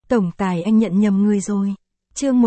Tổng tài anh nhận nhầm người rồi. Chương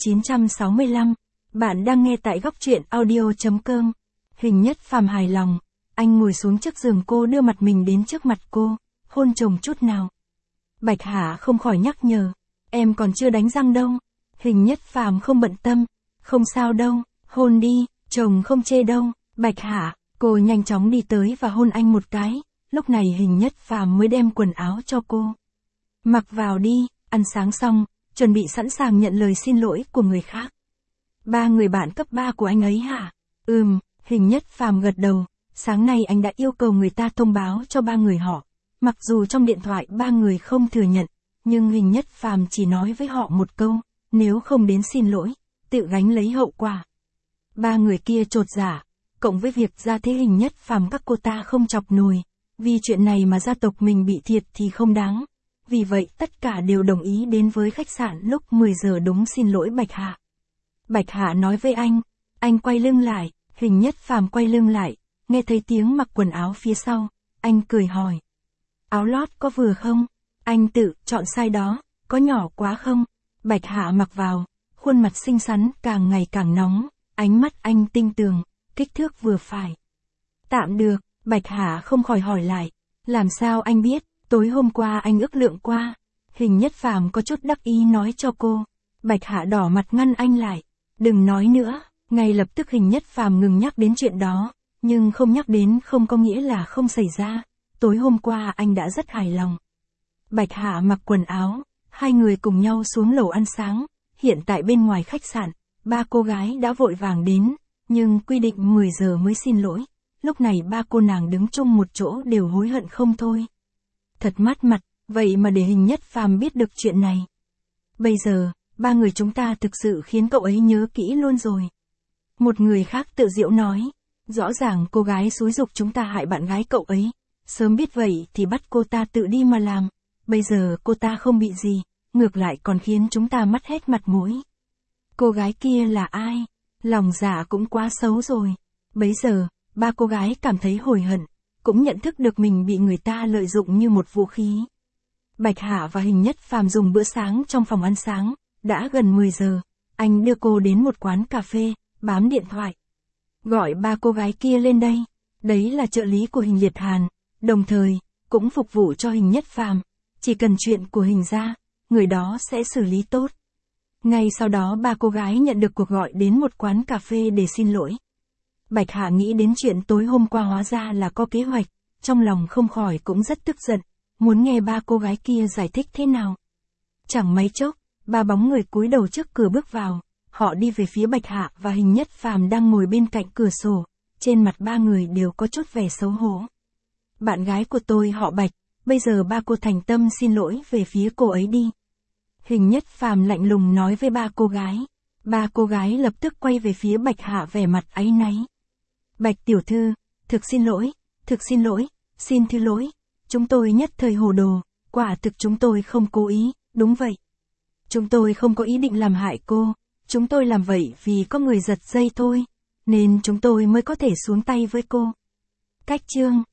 1965. Bạn đang nghe tại góc truyện audio.com. Hình Nhất Phàm hài lòng. Anh ngồi xuống trước giường cô, đưa mặt mình đến trước mặt cô, hôn chồng chút nào. Bạch Hạ không khỏi nhắc nhở. Em còn chưa đánh răng đâu. Hình Nhất Phàm không bận tâm. Không sao đâu, hôn đi, chồng không chê đâu. Bạch Hạ, cô nhanh chóng đi tới và hôn anh một cái. Lúc này Hình Nhất Phàm mới đem quần áo cho cô. Mặc vào đi. Ăn sáng xong, chuẩn bị sẵn sàng nhận lời xin lỗi của người khác. Ba người bạn cấp 3 của anh ấy hả? Hình Nhất Phàm gật đầu. Sáng nay anh đã yêu cầu người ta thông báo cho ba người họ. Mặc dù trong điện thoại ba người không thừa nhận, nhưng Hình Nhất Phàm chỉ nói với họ một câu, nếu không đến xin lỗi, tự gánh lấy hậu quả. Ba người kia chột dạ, cộng với việc gia thế Hình Nhất Phàm các cô ta không chọc nổi, vì chuyện này mà gia tộc mình bị thiệt thì không đáng. Vì vậy tất cả đều đồng ý đến với khách sạn lúc 10 giờ đúng xin lỗi Bạch Hạ. Bạch Hạ nói với anh quay lưng lại. Hình Nhất Phàm quay lưng lại, nghe thấy tiếng mặc quần áo phía sau, anh cười hỏi. Áo lót có vừa không? Anh tự chọn size đó, có nhỏ quá không? Bạch Hạ mặc vào, khuôn mặt xinh xắn càng ngày càng nóng, ánh mắt anh tinh tường, kích thước vừa phải. Tạm được, Bạch Hạ không khỏi hỏi lại. Làm sao anh biết? Tối hôm qua anh ước lượng qua. Hình Nhất Phàm có chút đắc ý nói cho cô. Bạch Hạ đỏ mặt ngăn anh lại. Đừng nói nữa. Ngay lập tức Hình Nhất Phàm ngừng nhắc đến chuyện đó. Nhưng không nhắc đến không có nghĩa là không xảy ra. Tối hôm qua anh đã rất hài lòng. Bạch Hạ mặc quần áo. Hai người cùng nhau xuống lầu ăn sáng. Hiện tại bên ngoài khách sạn, ba cô gái đã vội vàng đến. Nhưng quy định 10 giờ mới xin lỗi. Lúc này ba cô nàng đứng chung một chỗ đều hối hận không thôi. Thật mất mặt, vậy mà để Hình Nhất Phàm biết được chuyện này. Bây giờ, ba người chúng ta thực sự khiến cậu ấy nhớ kỹ luôn rồi. Một người khác tự giễu nói, rõ ràng cô gái xúi giục chúng ta hại bạn gái cậu ấy. Sớm biết vậy thì bắt cô ta tự đi mà làm. Bây giờ cô ta không bị gì, ngược lại còn khiến chúng ta mất hết mặt mũi. Cô gái kia là ai? Lòng dạ cũng quá xấu rồi. Bấy giờ, ba cô gái cảm thấy hối hận. Cũng nhận thức được mình bị người ta lợi dụng như một vũ khí. Bạch Hạ và Hình Nhất Phàm dùng bữa sáng trong phòng ăn sáng, đã gần 10 giờ, anh đưa cô đến một quán cà phê, bám điện thoại. Gọi ba cô gái kia lên đây, đấy là trợ lý của Hình Liệt Hàn, đồng thời, cũng phục vụ cho Hình Nhất Phàm, chỉ cần chuyện của Hình ra, người đó sẽ xử lý tốt. Ngay sau đó ba cô gái nhận được cuộc gọi đến một quán cà phê để xin lỗi. Bạch Hạ nghĩ đến chuyện tối hôm qua hóa ra là có kế hoạch, trong lòng không khỏi cũng rất tức giận, muốn nghe ba cô gái kia giải thích thế nào. Chẳng mấy chốc, ba bóng người cúi đầu trước cửa bước vào, họ đi về phía Bạch Hạ và Hình Nhất Phàm đang ngồi bên cạnh cửa sổ, trên mặt ba người đều có chút vẻ xấu hổ. Bạn gái của tôi họ Bạch, bây giờ ba cô thành tâm xin lỗi về phía cô ấy đi. Hình Nhất Phàm lạnh lùng nói với ba cô gái. Ba cô gái lập tức quay về phía Bạch Hạ vẻ mặt áy náy. Bạch tiểu thư, thực xin lỗi, xin thứ lỗi, chúng tôi nhất thời hồ đồ, quả thực chúng tôi không cố ý, đúng vậy. Chúng tôi không có ý định làm hại cô, chúng tôi làm vậy vì có người giật dây thôi, nên chúng tôi mới có thể xuống tay với cô. Cách chương